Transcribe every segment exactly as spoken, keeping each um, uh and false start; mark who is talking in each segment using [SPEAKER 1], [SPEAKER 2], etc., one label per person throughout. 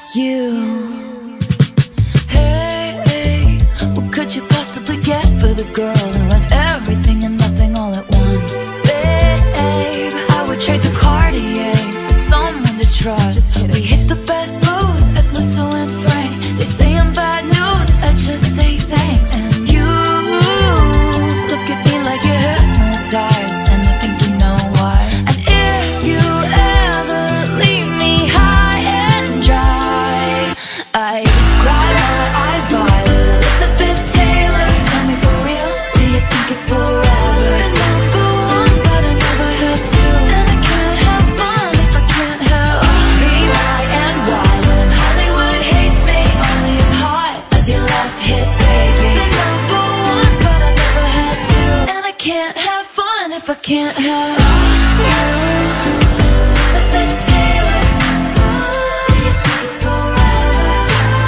[SPEAKER 1] you. Hey, hey, what could you possibly get for the girl who has everything and nothing all at once? Babe, I would trade the Cartier for someone to trust. We hit the best booth at Musso and Frank's. They say I'm bad news, I just say thanks. And you look at me like you're hypnotized, and I think you know why. And if you ever leave me high and dry, I cry my eyes violet. Elizabeth Taylor, tell me for real, do you think it's forever? Been number one, but I never had to, and I can't have fun if I can't help me. Why and why when Hollywood hates me, only as hot as your last hit, baby. Been number one, but I never had to, and I can't have fun if I can't have you. Elizabeth Taylor, do you think it's forever?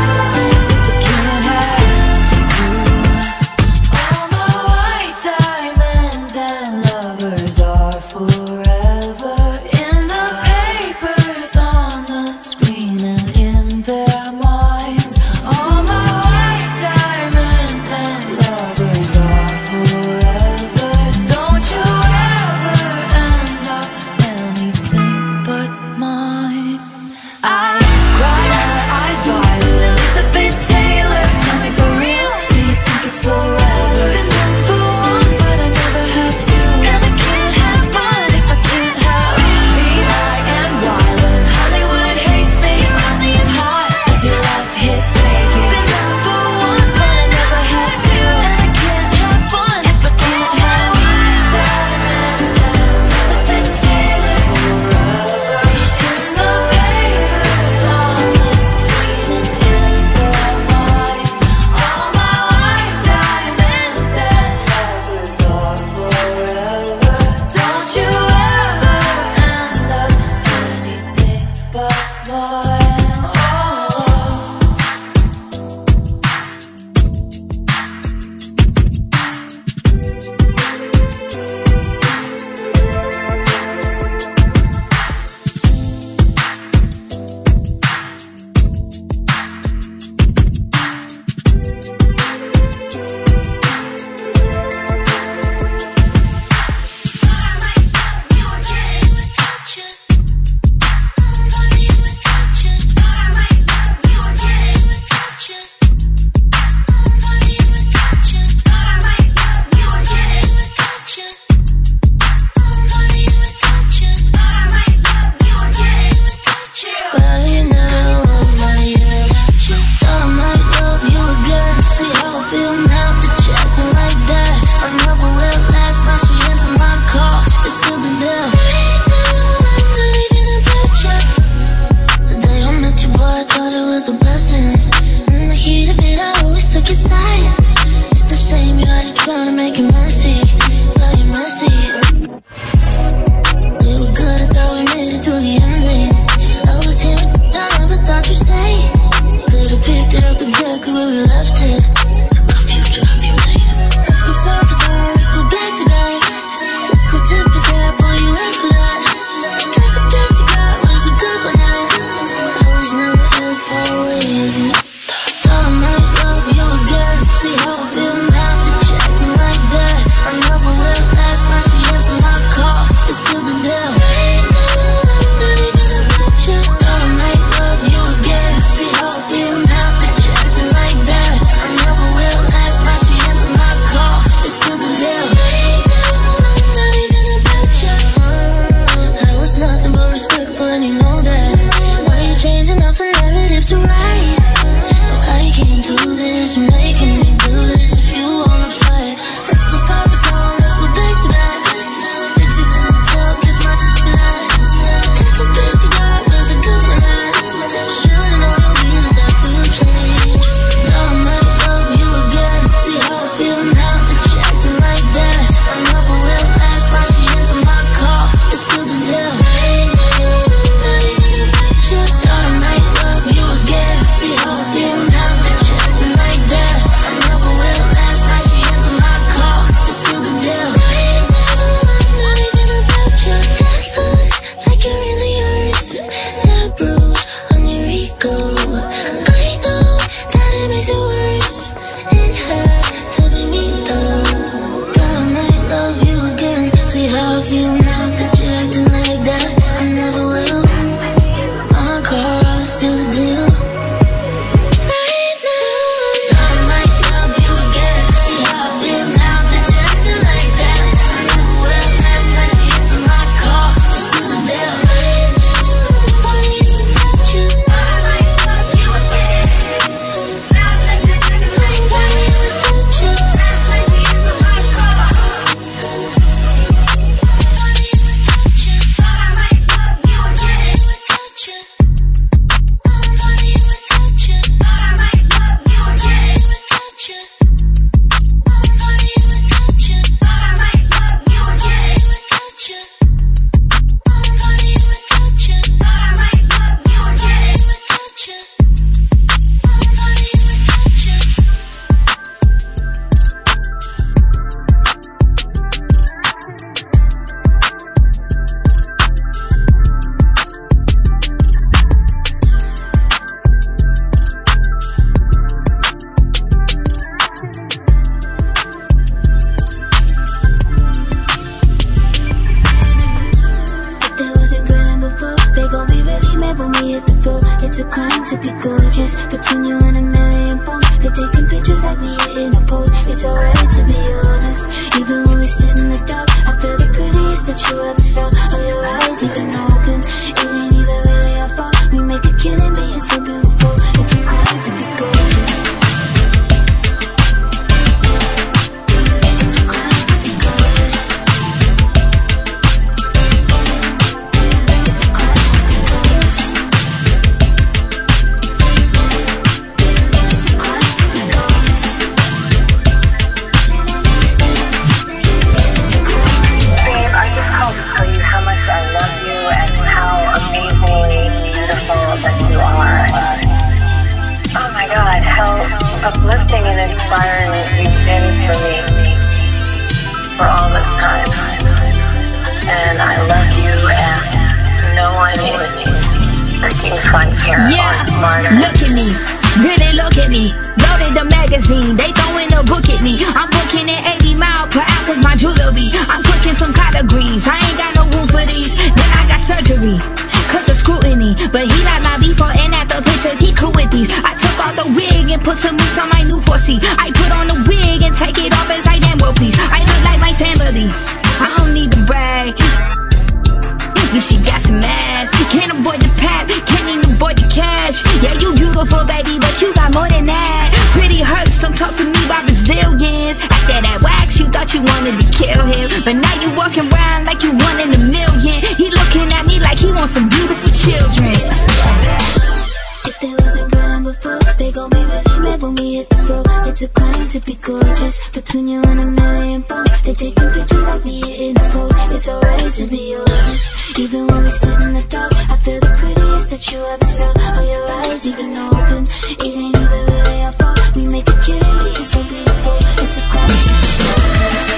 [SPEAKER 1] gorgeous. Between you and a million posts, they're taking pictures like me in a pose. It's alright to be honest. Even when we sit in the dark, I feel the prettiest that you ever saw. All your eyes even open. It ain't even really our fault. We make a killing being so beautiful. It's a crime to be gorgeous. It's a crime to be gorgeous. It's a crime to be gorgeous. It's a crime to be gorgeous. It's a crime.
[SPEAKER 2] Babe, I just called to tell you how much I love you and how amazingly beautiful that you are. Oh my God, how uplifting and inspiring you've been for me for all this time. And I love you, and no one is freaking frontier
[SPEAKER 1] Yeah,
[SPEAKER 2] or smarter.
[SPEAKER 1] look at me, really look at me. Loaded the magazine, they throwing a book at me. I'm booking at eighty mile per hour cause my jewelry. I'm cooking some collard greens, I ain't got no room for these. Then I got surgery, cause of scrutiny. But he like my before and after pictures, he cool with these. I took off the wig and put some mousse on my new four C. I put on the wig and take it off as I damn well please. I look like my family, I don't need to brag. Yeah, she got some ass. Can't avoid the pap, can't even avoid the cash. Yeah, you beautiful, baby, but you got more than that. Pretty hurts, don't talk to me about Brazilians. After that wax, you thought you wanted to kill him, but now you walking around like you one in a million. He looking at me like he wants some beautiful children. If they wasn't grilling before, they gon' be really mad when we hit the floor. It's a crime to be gorgeous. Between you and a million posts, they taking pictures like me in a pose. It's alright to be honest. Even when we sit in the dark, I feel the prettiest that you ever saw. All your eyes even open. It ain't even really our fault. We make a killing being so beautiful. It's a crime to be gorgeous.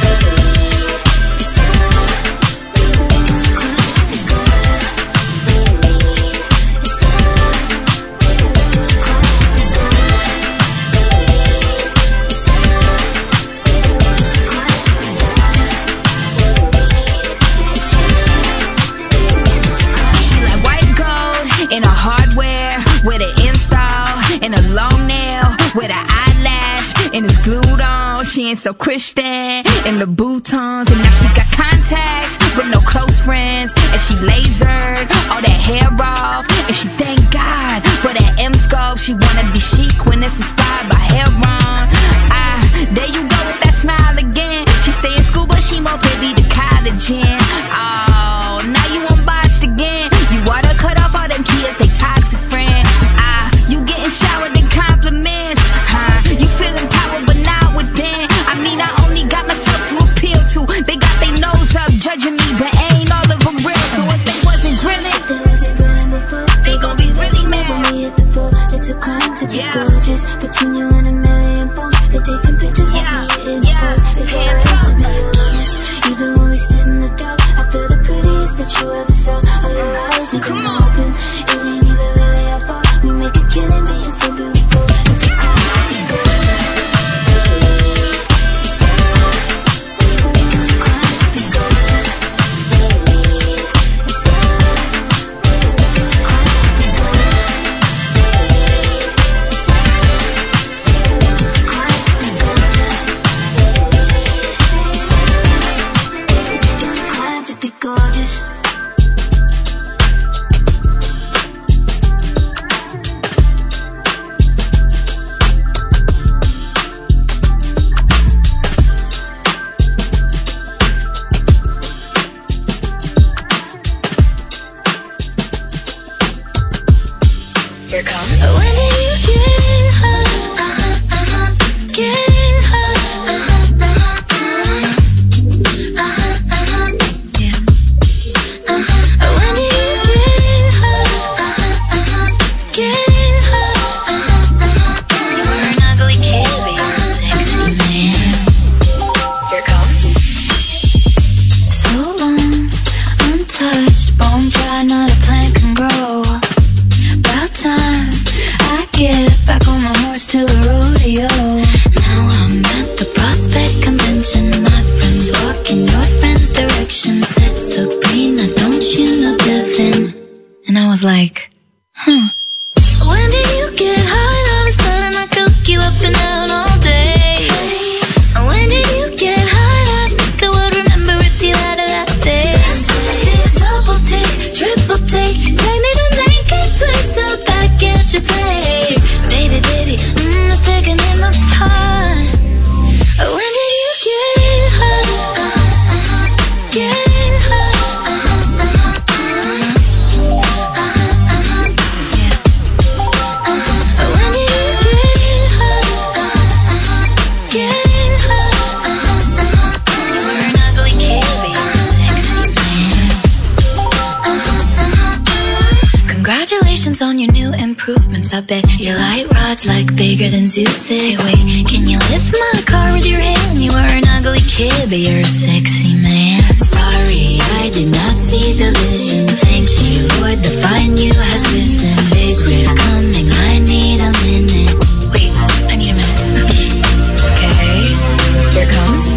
[SPEAKER 1] In a hardware, with an install, and a long nail, with an eyelash, and it's glued on. She ain't so Christian, in the boutons, and now she got contacts, with no close friends, and she lasered all that hair off, and she thank God for that M-scope. She wanna be chic when it's inspired by Heron. Ah, there you go with that smile again. She stay in school, but she more privy to college in. Oh, now you unbotched again. You water cut off all them kids, they toxic friend. Ah, you getting showered in compliments. Huh? You feeling power, but not within. I mean, I only got myself to appeal to. They got their nose up, judging me, but ain't all of them real. So if they wasn't grilling, if they wasn't grilling before, they gon' be really mad when we hit the floor. It's a crime to be yeah. gorgeous. Between you and a million posts, they taking pictures yeah. like me in yeah. a pose. It's alright to be honest. Even when we sit in the dark, I feel the prettiest that you ever saw. All your eyes even open. It ain't even really our fault. We make a killing being so beautiful. It's a crime to be gorgeous. It's a crime to be gorgeous. It's a crime to be gorgeous. It's a crime to be gorgeous. It's a crime to be gorgeous.
[SPEAKER 3] Here comes. When do you get high? Uh-huh, uh-huh. Get high. Uh-huh, uh-huh. Uh-huh, uh-huh. Yeah. Uh-huh. When do you get high? Uh-huh, uh-huh. Get high. Uh-huh, uh-huh. You were an ugly kid, but you're a sexy man. Here comes.
[SPEAKER 1] So long, untouched, bone dry, not a plant can grow. About time I get back
[SPEAKER 3] I bet your light rod's like bigger than Zeus's. Hey wait, can you lift my car with your hand? You are an ugly kid, but you're a sexy man. Sorry, I did not see the vision. Thanks you, Lord, the fine you has risen. Spacecraft coming, I need a minute. Wait, I need a minute. Okay, here it comes.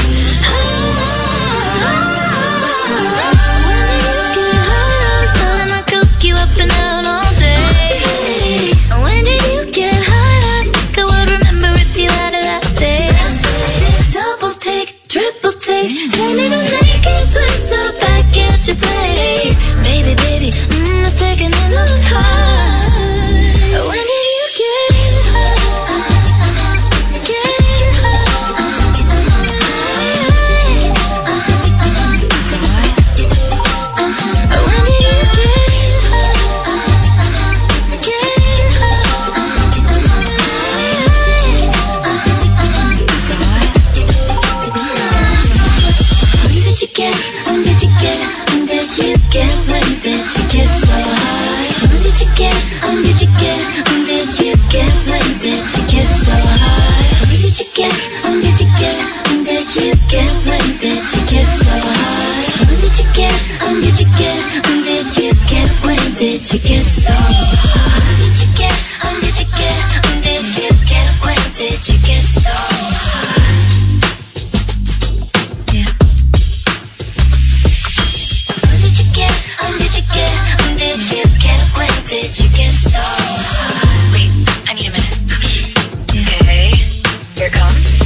[SPEAKER 3] You up and out all day. When did you get high? I think I would remember if you had it that face. Double take, triple take, and even make it twist up back at your place. Baby, baby, mm, the second in the high. When did you get high? Get high. When did you get Get, when did you get, when did you get, when did you get so high? When did you get, when did you get, when did you get, when did you get so high? When did you get, when did you get, when did you get, when did you get so high? When did you get, when did you get, when did you get, when did you get so high? When did you get, when did you get, when did you get, when did you get so high? When did you get, when did you get, when did you get so high? Wait, I need a minute. Okay, here it comes.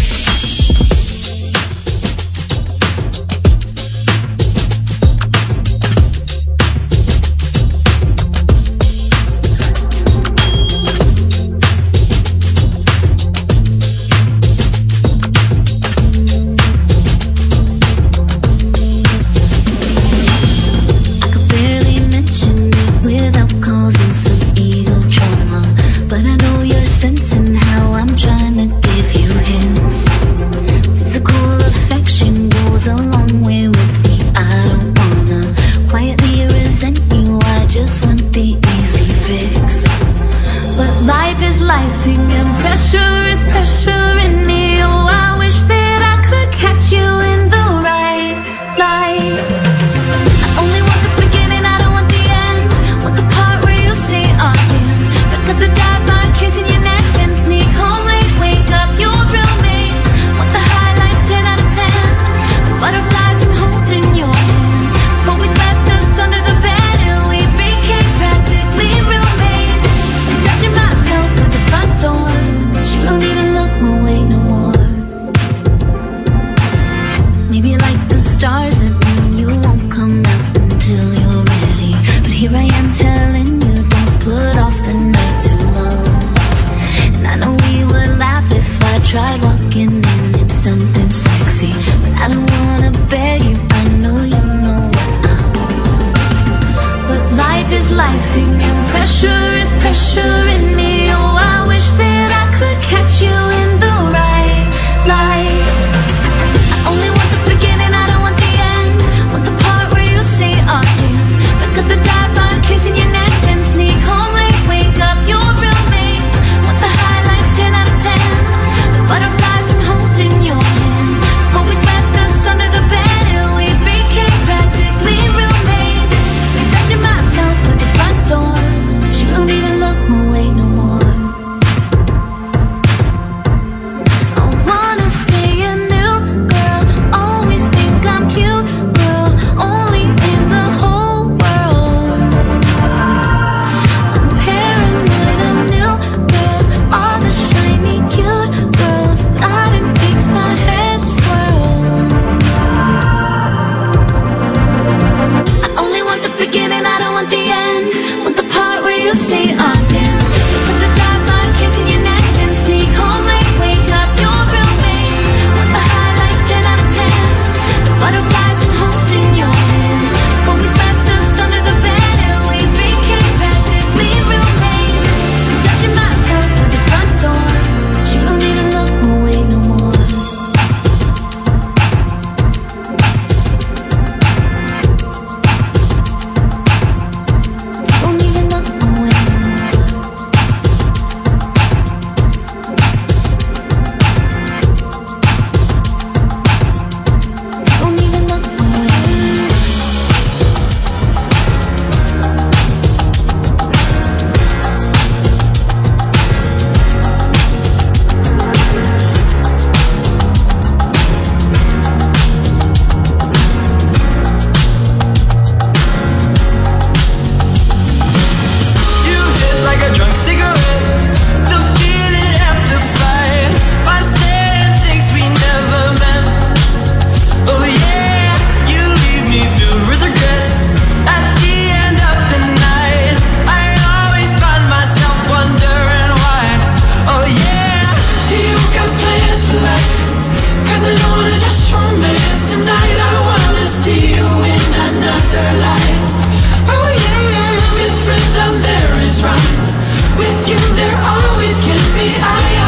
[SPEAKER 4] there always can be. I